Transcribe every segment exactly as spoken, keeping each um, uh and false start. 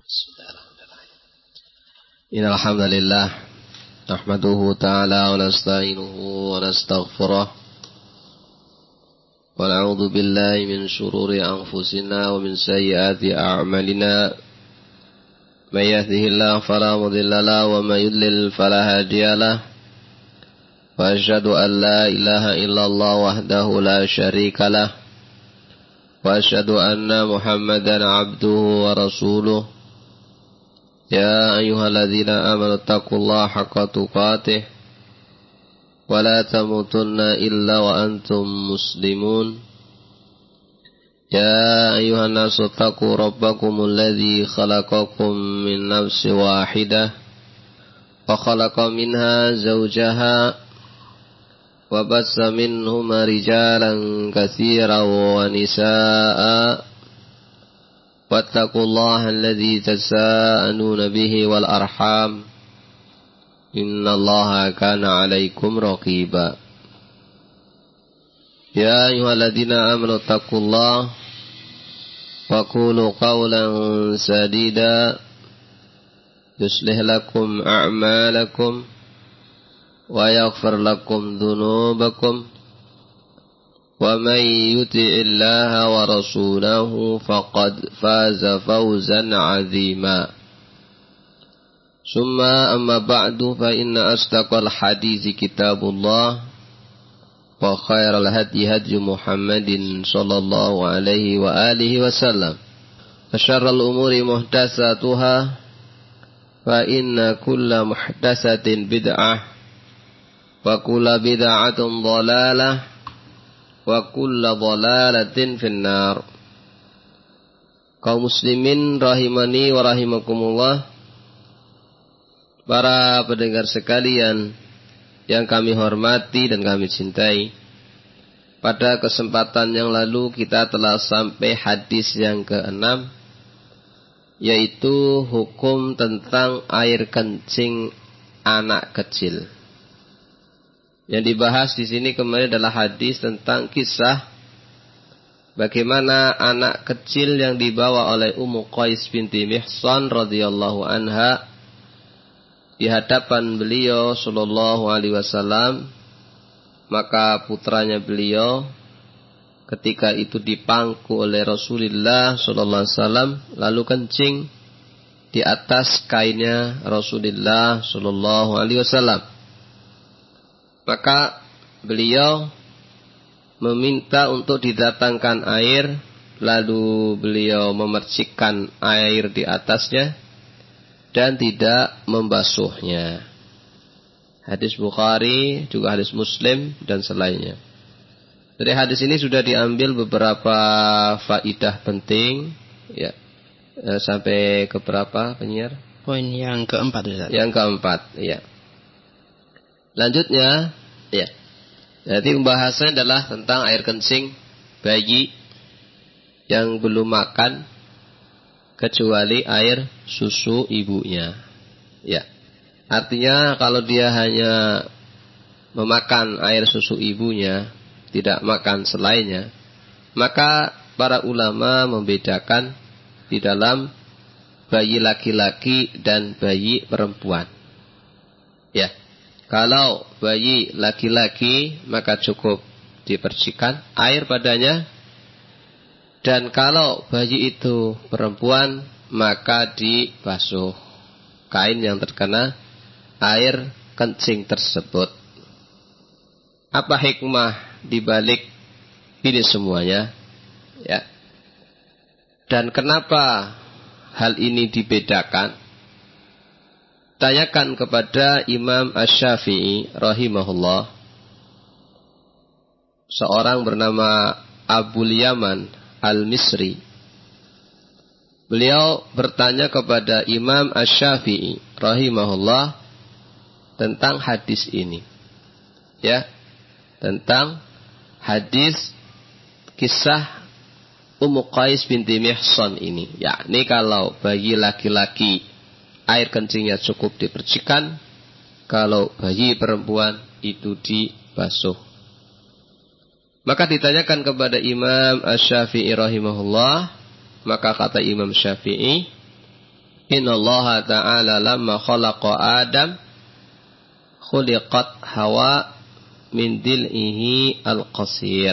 Bismillahirrahmanirrahim. Innal hamdalillah nahmaduhu ta'ala wa nasta'inuhu wa nastaghfiruh wa na'udzu billahi min shururi anfusina wa min sayyiati a'malina. May yahdihillahu fala mudilla lahu wa may yudlil fala hadiya lahu. Wa asyhadu an la ilaha illallah wahdahu la syarika lahu wa asyhadu anna Muhammadan 'abduhu wa rasuluh. Ya ayyuhalladzina amanu taqullaha haqqa tuqatih wa la tamutunna illa wa antum muslimun. Ya ayyuhan nasu taqu rabbakumul ladzi khalaqakum min nafsin wahidah wa khalaqa minha zawjaha wa bassa minhuma rijalan katsiran wa nisaa'a. Wattaqullaha alladzi tasaaluna bihi wal arham innallaha kana 'alaikum raqiba. Ya ayyuhalladzina amanu taqullaha wa qulu qawlan sadida yuslih lakum a'malakum wa yaghfir lakum dhunubakum. Wa may yuti'illaha wa rasulahu faqad faza fawzan 'azima. Summa amma ba'du fa inna asdaqal hadithi kitabullah wa khairal hadyi hadyu Muhammadin sallallahu alaihi wa alihi wasallam. Wa syarrul umuri muhdatsatuha fa inna kulla muhdatsatin bid'ah wa kulla bid'atin dhalalah wa kulla dhalalatin finnar. Kaum muslimin rahimani wa rahimakumullah, para pendengar sekalian yang kami hormati dan kami cintai, pada kesempatan yang lalu kita telah sampai hadis yang keenam, yaitu hukum tentang air kencing anak kecil. Yang dibahas di sini kemarin adalah hadis tentang kisah bagaimana anak kecil yang dibawa oleh Ummu Qais binti Mihsan radhiyallahu anha di hadapan beliau sallallahu alaihi wasallam, maka putranya beliau ketika itu dipangku oleh Rasulullah sallallahu alaihi wasallam lalu kencing di atas kainnya Rasulullah sallallahu alaihi wasallam. Maka beliau meminta untuk didatangkan air, lalu beliau memercikkan air di atasnya dan tidak membasuhnya. Hadis Bukhari, juga hadis Muslim dan selainnya. Dari hadis ini sudah diambil beberapa faidah penting, ya. Sampai ke berapa, penyiar? Poin yang keempat, Ustaz. Yang keempat, ya. Lanjutnya, ya. Jadi pembahasannya adalah tentang air kencing bayi yang belum makan kecuali air susu ibunya. Ya. Artinya kalau dia hanya memakan air susu ibunya, tidak makan selainnya, maka para ulama membedakan di dalam bayi laki-laki dan bayi perempuan. Ya. Kalau bayi laki-laki maka cukup dipercikan air padanya. Dan kalau bayi itu perempuan maka dibasuh kain yang terkena air kencing tersebut. Apa hikmah dibalik ini semuanya? Ya. Dan kenapa hal ini dibedakan? Tanyakan kepada Imam Asy-Syafi'i rahimahullah. Seorang bernama Abul Yaman Al-Misri. Beliau bertanya kepada Imam Asy-Syafi'i rahimahullah tentang hadis ini. Ya, tentang hadis kisah Ummu Qais binti Mihsan ini. Yakni kalau bayi laki-laki air kencingnya cukup dipercikan, kalau bayi perempuan itu dibasuh. Maka ditanyakan kepada Imam Asy-Syafi'i rahimahullah, maka kata Imam Syafi'i, Innallaha ta'ala lamma khalaqa Adam khuliqat Hawa min dil'ihi al-qasir.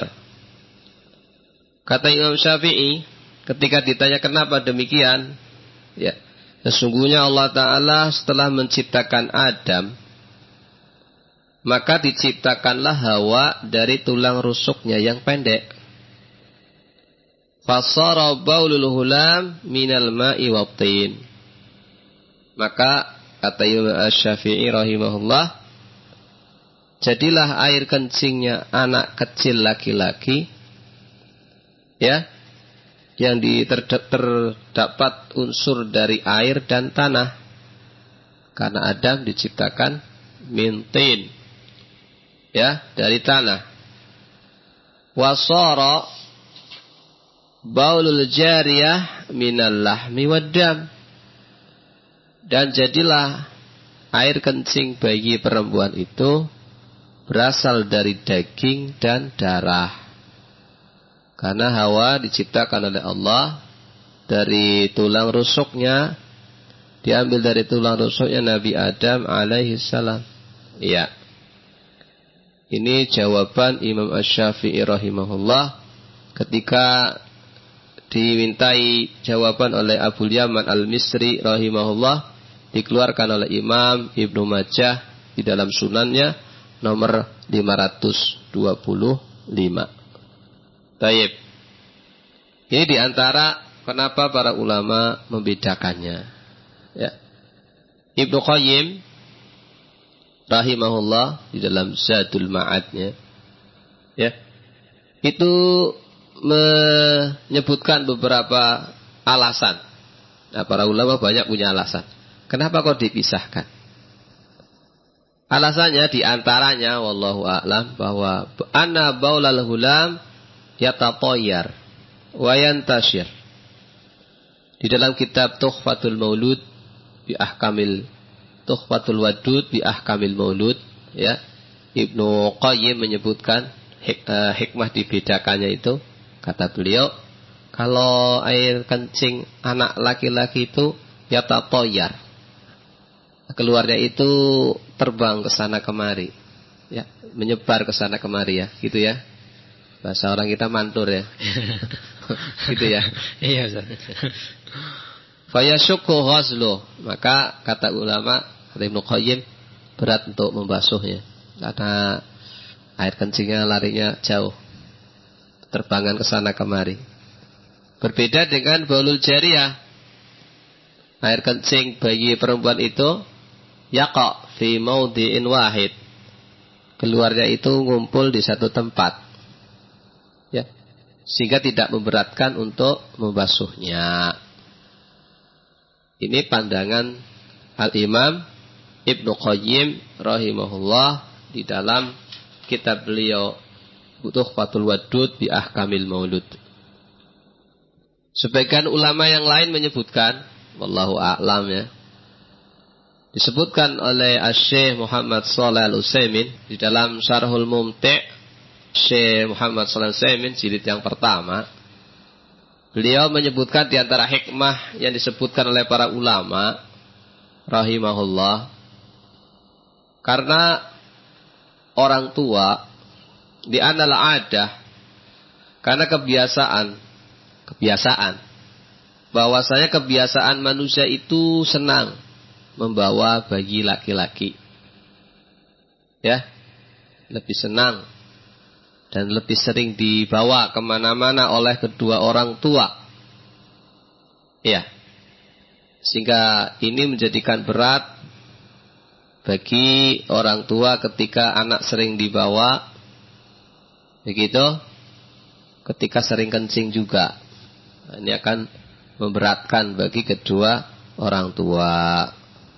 Kata Imam Syafi'i ketika ditanya kenapa demikian, ya, sesungguhnya Allah Ta'ala setelah menciptakan Adam, maka diciptakanlah Hawa dari tulang rusuknya yang pendek. Fasara baulul hulam minal ma'i wabtin. Maka kata Imam Syafi'i rahimahullah, jadilah air kencingnya anak kecil laki-laki, ya, yang terdapat unsur dari air dan tanah. Karena Adam diciptakan min tin, ya, dari tanah. Wasara baulul jariyah minal lahmi waddam. Dan jadilah air kencing bayi perempuan itu berasal dari daging dan darah. Karena Hawa diciptakan oleh Allah dari tulang rusuknya, diambil dari tulang rusuknya Nabi Adam alaihi salam. Iya. Ini jawaban Imam Asy-Syafi'i rahimahullah ketika dimintai jawaban oleh Abu Yaman Al-Misri rahimahullah, dikeluarkan oleh Imam Ibnu Majah di dalam sunannya nomor lima ratus dua puluh lima. Taib. Ini diantara kenapa para ulama membedakannya. Ya. Ibnu Qayyim rahimahullah di dalam Zadul Ma'adnya, ya, itu menyebutkan beberapa alasan. Nah, para ulama banyak punya alasan. Kenapa kok dipisahkan? Alasannya diantaranya wallahu a'lam bahwa anna baulal hulam yatatayyar wa yantashir. Di dalam kitab Tuhfatul Maulud bi ahkamil Tuhfatul Wadud bi ahkamil Maulud, ya, Ibnu Qayyim menyebutkan hik, uh, hikmah dibedakannya itu, kata beliau, kalau air kencing anak laki-laki itu yatatayyar, keluarnya itu terbang ke sana kemari, ya, menyebar ke sana kemari, ya, gitu ya. Bahasa orang kita mantur, ya. Gitu ya. Iya, Ustaz. Fa yashukku ghazlu, maka kata ulama, kata Ibnu Qayyim, berat untuk membasuhnya karena air kencingnya larinya jauh, terbangan ke sana kemari. Berbeda dengan baulul jariyah, air kencing bayi perempuan itu yaqa fi maudhi'in wahid, keluarnya itu ngumpul di satu tempat, ya, sehingga tidak memberatkan untuk membasuhnya. Ini pandangan Al-Imam Ibnu Qayyim rahimahullah di dalam kitab beliau Tuhfatul Wadud bi ahkamil Maulud. Sebagian ulama yang lain menyebutkan, wallahu a'lam, ya, disebutkan oleh Asy-Syaikh Muhammad Shalih Al-Utsaimin di dalam Syarhul Mumti', Syekh Muhammad Shalih Al-Utsaimin jilid yang pertama. Beliau menyebutkan di antara hikmah yang disebutkan oleh para ulama rahimahullah, karena orang tua di anal adah, karena kebiasaan kebiasaan bahwasanya kebiasaan manusia itu senang membawa bayi laki-laki, ya, lebih senang dan lebih sering dibawa kemana-mana oleh kedua orang tua, ya, sehingga ini menjadikan berat bagi orang tua ketika anak sering dibawa, begitu, ketika sering kencing juga. Ini akan memberatkan bagi kedua orang tua.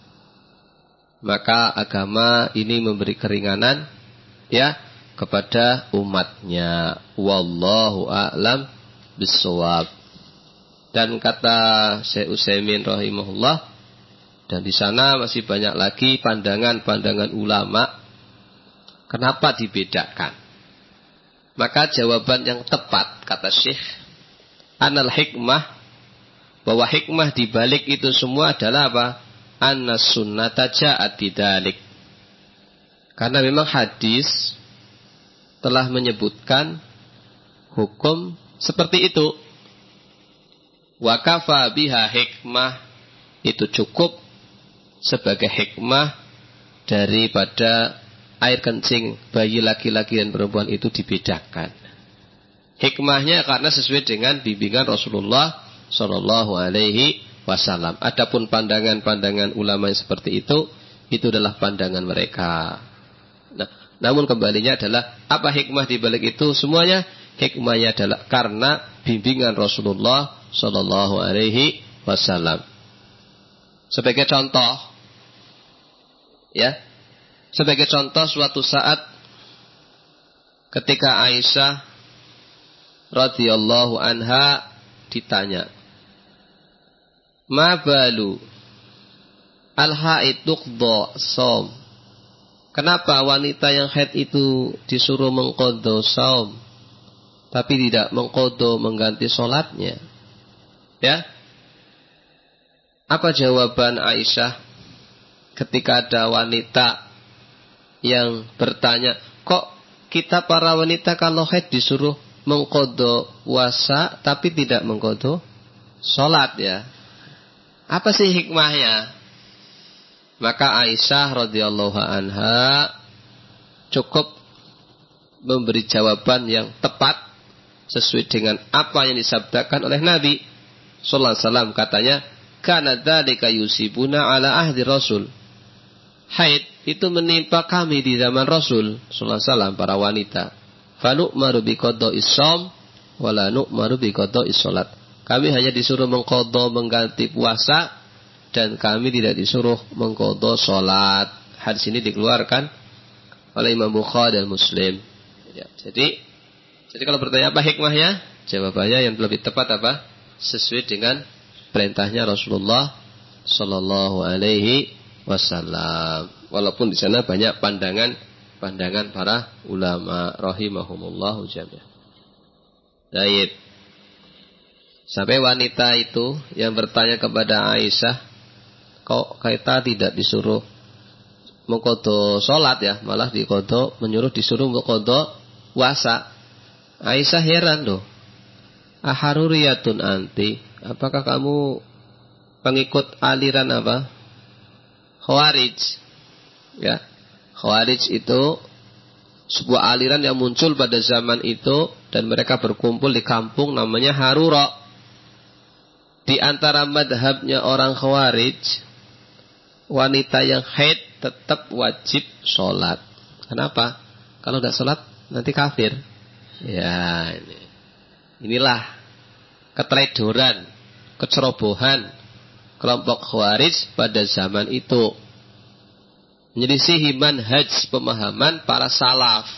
Maka agama ini memberi keringanan, ya, kepada umatnya. Wallahu a'lam bissawab. Dan kata Syekh Utsaimin rahimahullah, dan di sana masih banyak lagi pandangan-pandangan ulama kenapa dibedakan. Maka jawaban yang tepat, kata Syekh, anal hikmah bahwa hikmah di balik itu semua adalah apa? Annas sunnata ja'at bidalik. Karena memang hadis telah menyebutkan hukum seperti itu. Wa kafa biha hikmah, itu cukup sebagai hikmah daripada air kencing bayi laki-laki dan perempuan itu dibedakan. Hikmahnya karena sesuai dengan bimbingan Rasulullah Shallallahu Alaihi Wasallam. Adapun pandangan-pandangan ulama yang seperti itu, itu adalah pandangan mereka. Nah, namun kembalinya adalah apa hikmah di balik itu? Semuanya hikmahnya adalah karena bimbingan Rasulullah Shallallahu Alaihi Wasallam. Sebagai contoh, ya, sebagai contoh suatu saat ketika Aisyah radhiyallahu anha ditanya, ma balu al-haid tuqda shaum. Kenapa wanita yang haid itu disuruh mengqadha shaum tapi tidak mengqadha mengganti salatnya? Ya. Apa jawaban Aisyah ketika ada wanita yang bertanya, kok kita para wanita kalau haid disuruh mengqadha puasa tapi tidak mengqadha salat ya? Apa sih hikmahnya? Maka Aisyah radhiyallahu anha cukup memberi jawaban yang tepat sesuai dengan apa yang disabdakan oleh Nabi sallallahu alaihi wasallam. Katanya, kana dzalika yusibuna ala ahdi Rasul. Haid itu menimpa kami di zaman Rasul sallallahu alaihi wasallam, para wanita. Fa nu'maru bi qada'is shaum wa la nu'maru bi qada'is shalat. Kami hanya disuruh mengqadha mengganti puasa dan kami tidak disuruh mengqadha salat. Hadis ini dikeluarkan oleh Imam Bukhari dan Muslim. Ya, jadi jadi kalau bertanya apa hikmahnya? Jawabannya yang lebih tepat apa? Sesuai dengan perintahnya Rasulullah sallallahu alaihi wasallam. Walaupun di sana banyak pandangan-pandangan para ulama rahimahumullahu jami'an. Baik. Sampai wanita itu yang bertanya kepada Aisyah, kok kita tidak disuruh mengqadha salat ya, malah diqadha menyuruh disuruh mengqadha puasa. Aisyah heran loh. Aharuriyatun anti, apakah kamu pengikut aliran apa? Khawarij. Ya. Khawarij itu sebuah aliran yang muncul pada zaman itu dan mereka berkumpul di kampung namanya Harura. Di antara madhabnya orang Khawarij, wanita yang haid tetap wajib sholat. Kenapa? Kalau tidak sholat nanti kafir. Ya, ini. Inilah keteledoran, kecerobohan kelompok Khawarij pada zaman itu. Menyelisihi manhaj pemahaman para salaf.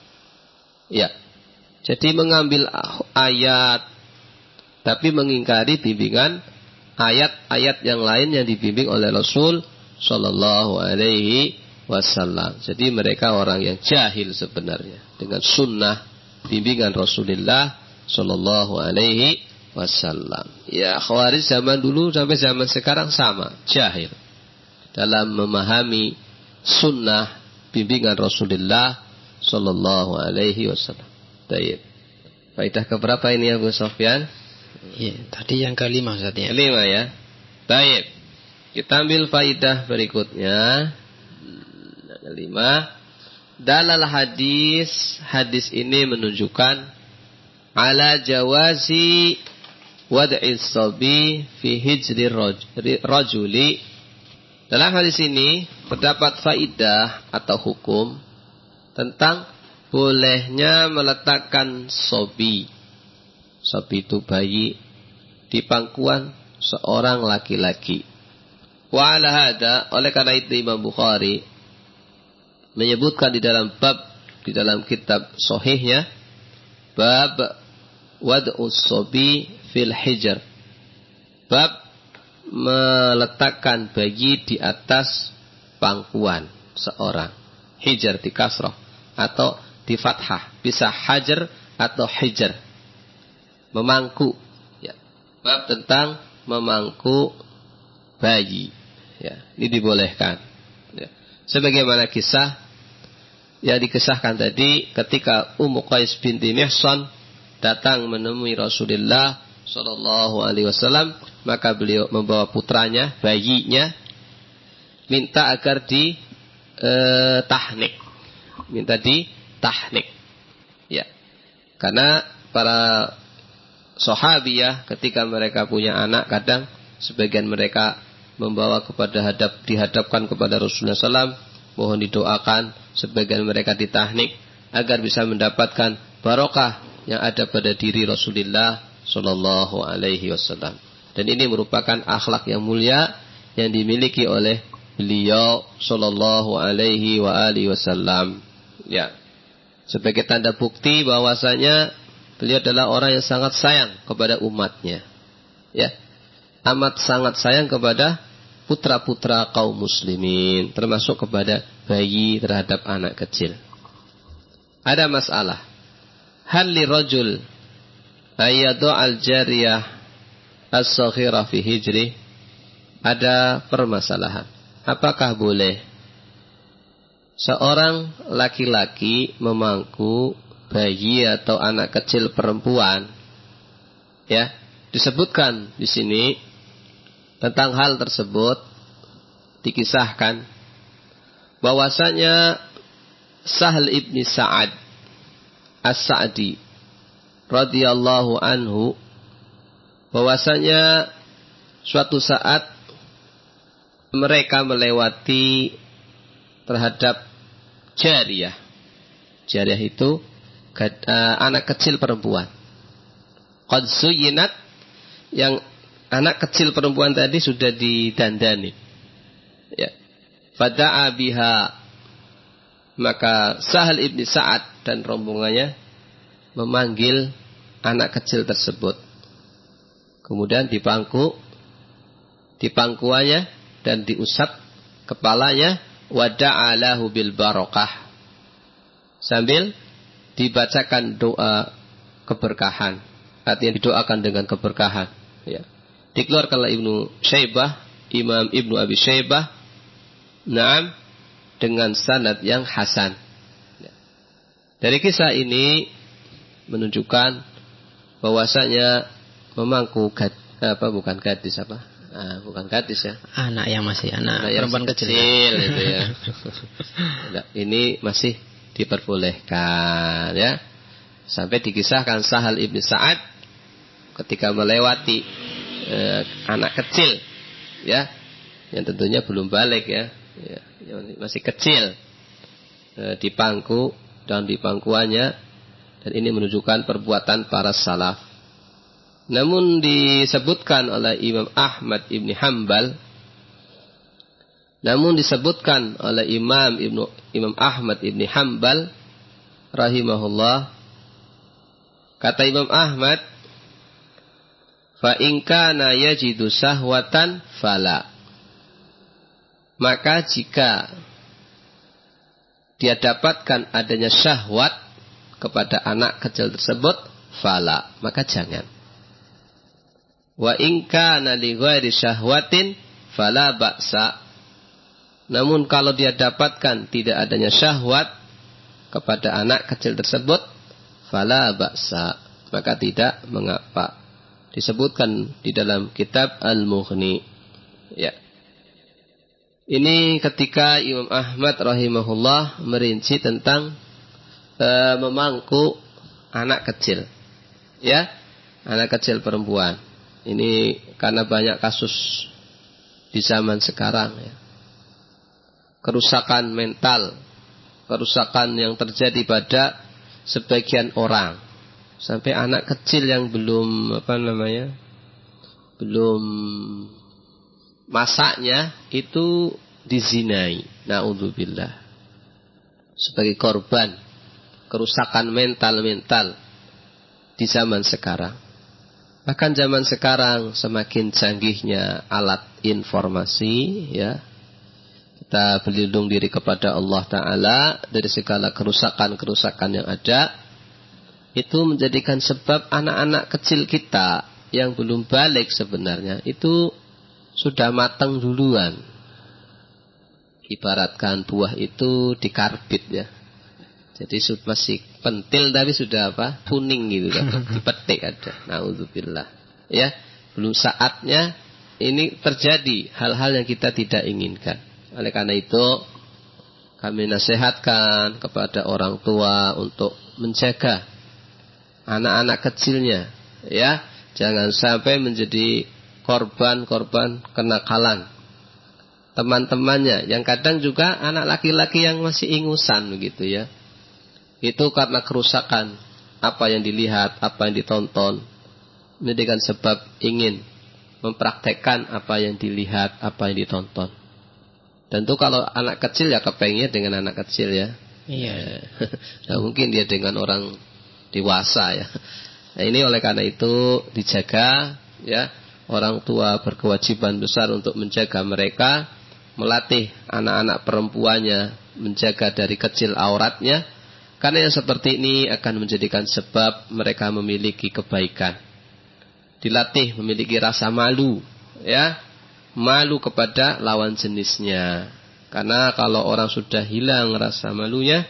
Ya. Jadi mengambil ayat tapi mengingkari bimbingan ayat-ayat yang lain yang dibimbing oleh Rasul sallallahu alaihi wasallam. Jadi mereka orang yang jahil sebenarnya dengan sunnah bimbingan Rasulullah sallallahu alaihi wasallam. Ya, Khawarij zaman dulu sampai zaman sekarang sama, jahil dalam memahami sunnah bimbingan Rasulullah sallallahu alaihi wasallam. Baik. Faedah keberapa ini Abu Sofyan? Ya, tadi yang kelima Ustaz ya. Kelima ya. Baik. Kita ambil faidah berikutnya. Kelima. Dalal hadis. Hadis ini menunjukkan ala jawazi wad'is sabi fi hijri rajuli. Dalam hadis ini terdapat faidah atau hukum tentang bolehnya meletakkan sobi. Sobi itu bayi di pangkuan seorang laki-laki. Wa ala hada, oleh karena itu Imam Bukhari menyebutkan di dalam bab di dalam kitab sahihnya, bab wad'us sobi fil hijr, bab meletakkan bayi di atas pangkuan seorang. Hijr di kasrah atau di fathah, bisa hajar atau hijr, memangku ya. Bab tentang memangku bayi. Ya, ini dibolehkan. Ya. Sebagaimana kisah yang dikisahkan tadi ketika Ummu Qais binti Mihsan datang menemui Rasulullah Shallallahu Alaihi Wasallam, maka beliau membawa putranya, bayinya, minta agar di eh, tahnik, minta di tahnik. Ya, karena para sahabiyah ketika mereka punya anak, kadang sebagian mereka membawa kepada hadap, dihadapkan kepada Rasulullah Shallallahu Alaihi Wasallam, mohon didoakan, sebagian mereka ditahnik agar bisa mendapatkan barokah yang ada pada diri Rasulullah Sallallahu Alaihi Wasallam. Dan ini merupakan akhlak yang mulia yang dimiliki oleh beliau Sallallahu Alaihi wa alihi Wasallam. Ya, sebagai tanda bukti bahwasanya beliau adalah orang yang sangat sayang kepada umatnya. Ya, amat sangat sayang kepada putra-putra kaum muslimin, termasuk kepada bayi terhadap anak kecil. Ada masalah. Hal li rajul ayadu al-jariyah as-saghira fi hijri. Ada permasalahan. Apakah boleh seorang laki-laki memangku bayi atau anak kecil perempuan? Ya, disebutkan di sini tentang hal tersebut, dikisahkan bahwasanya Sahl ibni Sa'ad As-Sa'di radhiyallahu anhu, bahwasanya suatu saat mereka melewati terhadap jariyah. Jariyah itu uh, anak kecil perempuan. Qad suyinat, yang anak kecil perempuan tadi sudah didandani. Ya. Fada'a biha, maka Sahl ibni Sa'ad dan rombongannya memanggil anak kecil tersebut. Kemudian dipangku, dipangkuannya dan diusap kepalanya, wada'alahu bil barokah, sambil dibacakan doa keberkahan, artinya didoakan dengan keberkahan. Ya. Dikeluarkan oleh Ibnu Syaibah, Imam Ibnu Abi Syaibah, naam, dengan sanad yang hasan. Dari kisah ini menunjukkan bahwasanya memangku gad, apa bukan gadis apa? Ah, bukan gadis ya. Anak yang masih anak, anak perempuan yang kecil, kecil itu ya. Nah, ini masih diperbolehkan ya. Sampai dikisahkan Sahal ibn Sa'ad ketika melewati eh, anak kecil ya, yang tentunya belum balik ya, ya yang masih kecil, eh, dipangku dan dipangkuannya, dan ini menunjukkan perbuatan para salaf. Namun disebutkan oleh Imam Ahmad ibn Hanbal, namun disebutkan oleh Imam Ibnu Imam Ahmad ibn Hanbal rahimahullah, kata Imam Ahmad, fa in kana yajidu sahwatan fala, maka jika dia dapatkan adanya syahwat kepada anak kecil tersebut, fala, maka jangan. Wa in kana li ghairi syahwatin fala ba'sa, namun kalau dia dapatkan tidak adanya syahwat kepada anak kecil tersebut, fala ba'sa, maka tidak mengapa. Disebutkan di dalam kitab Al-Mughni. Ya. Ini ketika Imam Ahmad rahimahullah merinci tentang e, memangku anak kecil. Ya, anak kecil perempuan. Ini karena banyak kasus di zaman sekarang ya. Kerusakan mental, kerusakan yang terjadi pada sebagian orang. Sampai anak kecil yang belum apa namanya? belum masaknya itu dizinai, naudzubillah, sebagai korban kerusakan mental-mental di zaman sekarang. Bahkan zaman sekarang semakin canggihnya alat informasi ya, kita berlindung diri kepada Allah Ta'ala dari segala kerusakan-kerusakan yang ada. Itu menjadikan sebab anak-anak kecil kita yang belum balik sebenarnya itu sudah matang duluan. Ibaratkan buah itu dikarbit ya. Jadi masih pentil tapi sudah apa? Kuning gitu kan. Dipetik ada. Nauzubillah. Ya, belum saatnya ini terjadi hal-hal yang kita tidak inginkan. Oleh karena itu kami nasihatkan kepada orang tua untuk menjaga anak-anak kecilnya, ya, jangan sampai menjadi korban-korban kenakalan teman-temannya. Yang kadang juga anak laki-laki yang masih ingusan begitu ya. Itu karena kerusakan apa yang dilihat, apa yang ditonton. Ini dengan sebab ingin mempraktekkan apa yang dilihat, apa yang ditonton. Tentu kalau anak kecil ya kepengen dengan anak kecil ya. Iya. Nah, mungkin dia dengan orang dewasa ya. Nah, ini oleh karena itu dijaga ya. Orang tua berkewajiban besar untuk menjaga mereka, melatih anak-anak perempuannya menjaga dari kecil auratnya. Karena yang seperti ini akan menjadikan sebab mereka memiliki kebaikan. Dilatih memiliki rasa malu, ya, malu kepada lawan jenisnya. Karena kalau orang sudah hilang rasa malunya,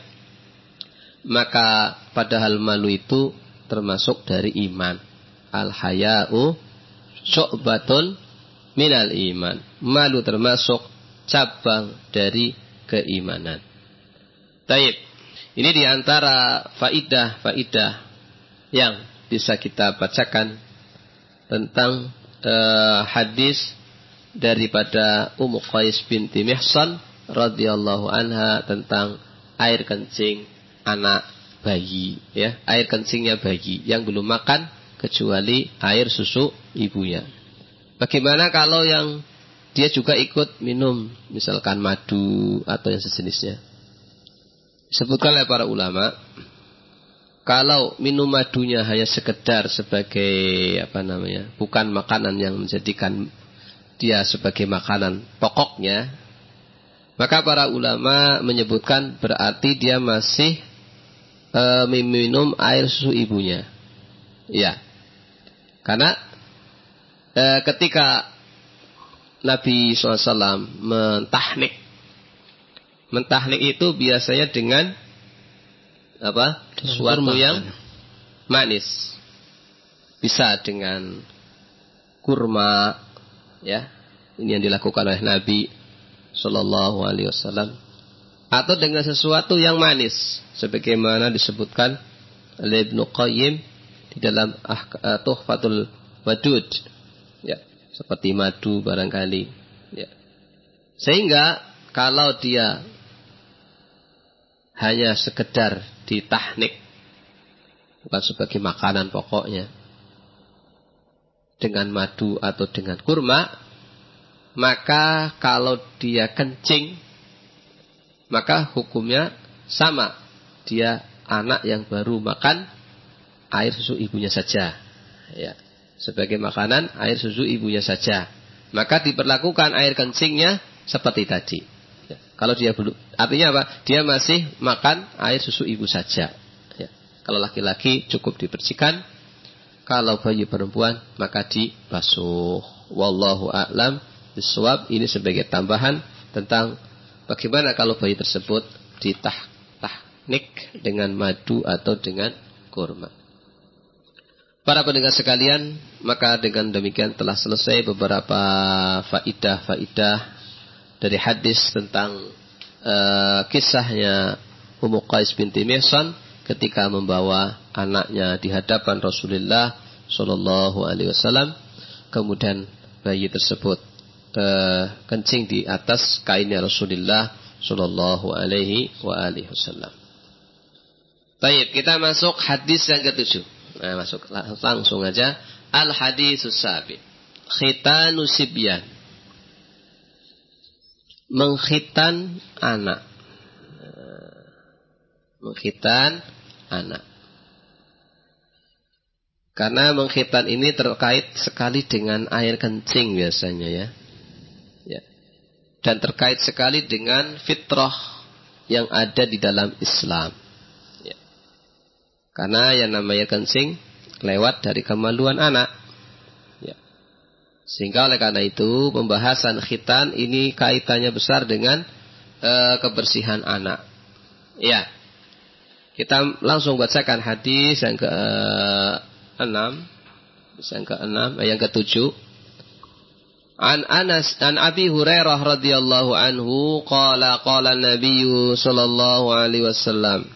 maka padahal malu itu termasuk dari iman. Al-haya'u syu'batun minal iman. Malu termasuk cabang dari keimanan. Taib. Ini diantara faidah-faidah yang bisa kita bacakan tentang uh, hadis daripada Ummu Qais binti Mihsan radhiyallahu anha tentang air kencing anak bayi, ya, air kencingnya bayi yang belum makan kecuali air susu ibunya. Bagaimana kalau yang dia juga ikut minum misalkan madu atau yang sejenisnya? Disebutkan oleh para ulama, kalau minum madunya hanya sekedar sebagai apa namanya, bukan makanan yang menjadikan dia sebagai makanan pokoknya, maka para ulama menyebutkan berarti dia masih e, minum air susu ibunya. Ya, karena e, ketika Nabi shallallahu alaihi wasallam mentahnik, mentahnik itu biasanya dengan apa? Sesuatu yang manis. Bisa dengan kurma, ya. Ini yang dilakukan oleh Nabi sallallahu alaihi wasallam, atau dengan sesuatu yang manis sebagaimana disebutkan oleh Ibnu Qayyim di dalam uh, Tuhfatul Wadud, ya, seperti madu barangkali, ya. Sehingga kalau dia hanya sekedar ditahnik, bukan sebagai makanan pokoknya, dengan madu atau dengan kurma, maka kalau dia kencing, maka hukumnya sama, dia anak yang baru makan air susu ibunya saja, ya, sebagai makanan air susu ibunya saja, maka diperlakukan air kencingnya seperti tadi. Ya, kalau dia belum, artinya apa? Dia masih makan air susu ibu saja. Ya, kalau laki-laki cukup dibersihkan, kalau bayi perempuan maka dibasuh. Wallahu a'lam bishawab. Ini sebagai tambahan tentang bagaimana kalau bayi tersebut ditahnik dengan madu atau dengan kurma. Para pendengar sekalian, maka dengan demikian telah selesai beberapa faidah-faidah dari hadis tentang uh, kisahnya Ummu Qais binti Mihsan ketika membawa anaknya di hadapan Rasulullah Shallallahu Alaihi Wasallam, kemudian bayi tersebut uh, kencing di atas kainnya Rasulullah Shallallahu Alaihi Wasallam. Baik, kita masuk hadis yang ketujuh. Nah, masuk langsung aja. Al hadisus sabi, khitanu sibyan, mengkhitan anak. Mengkhitan anak. Karena mengkhitan ini terkait sekali dengan air kencing biasanya, ya. Ya. Dan terkait sekali dengan fitrah yang ada di dalam Islam. Karena yang namanya kencing lewat dari kemaluan anak. Sehingga oleh karena itu pembahasan khitan ini kaitannya besar dengan e, kebersihan anak. Ya. Kita langsung bacakan hadis yang ke enam, yang ke enam, yang ke tujuh. An Anas an Abi Hurairah radhiyallahu anhu qala qala Nabi sallallahu alaihi wasallam.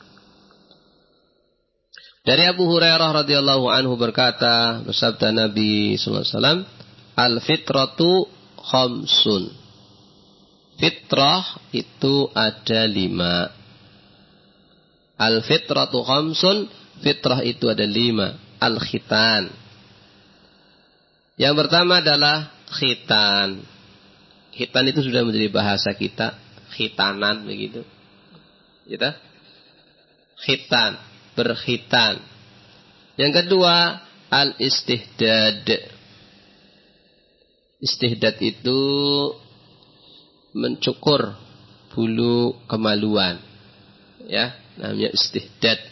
Dari Abu Hurairah radhiyallahu anhu berkata, bersabda Nabi sallallahu alaihi wasallam, al-fitratu khamsun. Fitrah itu ada lima. Al-fitratu khamsun, fitrah itu ada lima. Al-khitan. Yang pertama adalah khitan. Khitan itu sudah menjadi bahasa kita. Khitanan begitu. Gitu? Khitan. Berkhitan. Yang kedua, al-istihdad. Istihdad itu mencukur bulu kemaluan. Ya, namanya istihdad.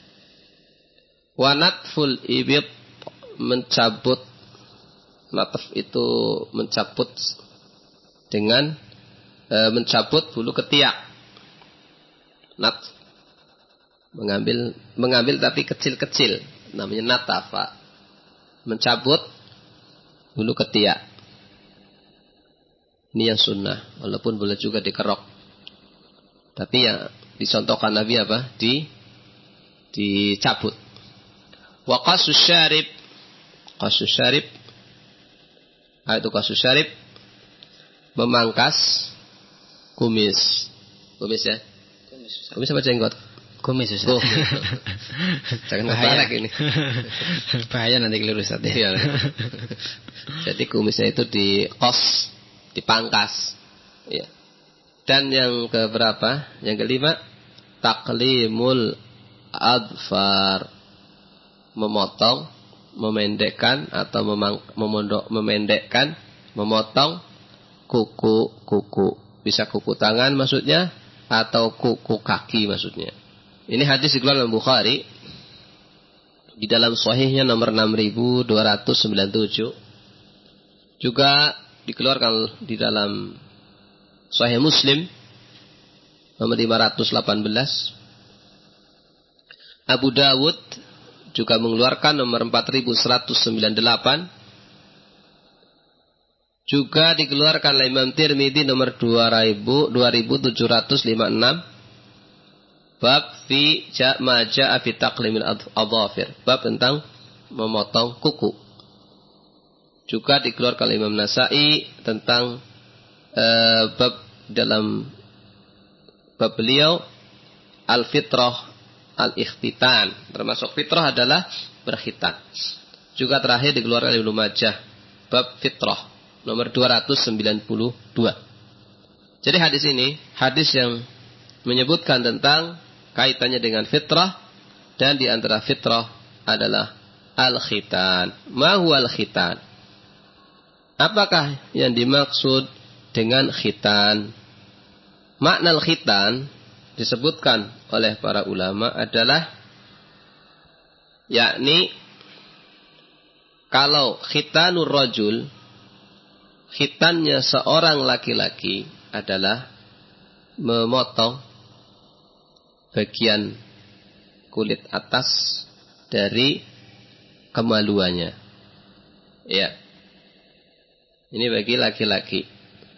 Wa natful ibit, mencabut. Natf itu mencabut dengan e, mencabut bulu ketiak. Nat mengambil mengambil tapi kecil-kecil, namanya natafa. Mencabut bulu ketiak. Ini yang sunnah, walaupun boleh juga dikerok. Tapi yang dicontohkan Nabi apa? Di dicabut. Wa qasus syarib. Qasus syarib, itu qasus syarib, memangkas kumis. Kumis ya? Kumis, kumis apa jenggot? Kumis Ustaz. Oh, jangan bahaya ini. Bahaya nanti keliru Ustaz ya. Jadi kumisnya itu diqas, dipangkas. Ya. Dan yang keberapa? Yang kelima, taklimul adfar, memotong, memendekkan atau memang, memondok, memendekkan, memotong kuku-kuku. Bisa kuku tangan maksudnya, atau kuku kaki maksudnya. Ini hadis dikeluarkan oleh Bukhari di dalam sahihnya nomor enam ribu dua ratus sembilan puluh tujuh. Juga dikeluarkan di dalam Sahih Muslim nomor lima ratus delapan belas. Abu Dawud juga mengeluarkan nomor empat ribu seratus sembilan puluh delapan. Juga dikeluarkan oleh Imam Tirmidzi nomor dua ribu tujuh ratus lima puluh enam. Bab fi ma jaa fi taqlimil adhafir. Bab tentang memotong kuku. Juga dikeluarkan oleh Imam Nasa'i tentang uh, bab dalam bab beliau al-fitrah al-ikhtitan. Termasuk fitrah adalah berkhitan. Juga terakhir dikeluarkan oleh Ibnu Majah bab fitrah nomor dua ratus sembilan puluh dua. Jadi hadis ini hadis yang menyebutkan tentang kaitannya dengan fitrah, dan di antara fitrah adalah al-khitan. Ma huwa al-khitan? Apakah yang dimaksud dengan khitan? Makna al-khitan disebutkan oleh para ulama adalah yakni kalau khitanur rajul, khitannya seorang laki-laki adalah memotong bagian kulit atas dari kemaluannya. Ya. Ini bagi laki-laki.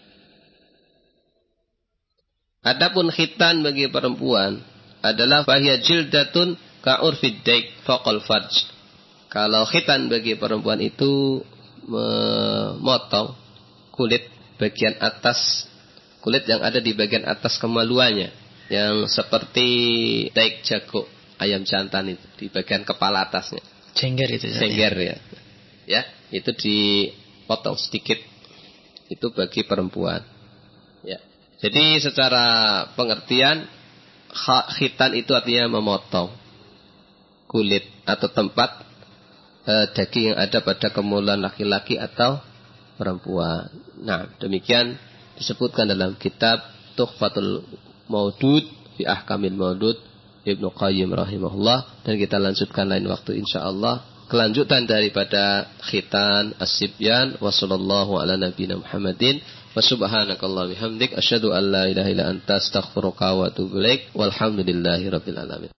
Adapun khitan bagi perempuan adalah fahiya jildatun ka'urfid daik faqal farj. Kalau khitan bagi perempuan itu memotong kulit bagian atas, kulit yang ada di bagian atas kemaluannya, yang seperti daik jago ayam jantan itu di bagian kepala atasnya. Cengger itu. Cengger ya. Ya, itu dipotong sedikit. Itu bagi perempuan. Ya. Jadi secara pengertian khitan itu artinya memotong kulit atau tempat eh, daging yang ada pada kemaluan laki-laki atau perempuan. Nah, demikian disebutkan dalam kitab Tuhfatul Maudud fi Ahkamil Maudud Ibnu Qayyim rahimahullah, dan kita lanjutkan lain waktu insyaallah kelanjutan daripada khitan as-sibyan. Wa sallallahu ala nabiyina Muhammadin wa subhanakallahumma bihamdik asyhadu an la ilaha illa anta astaghfiruka wa atubu ilaik. Walhamdulillahi rabbil alamin.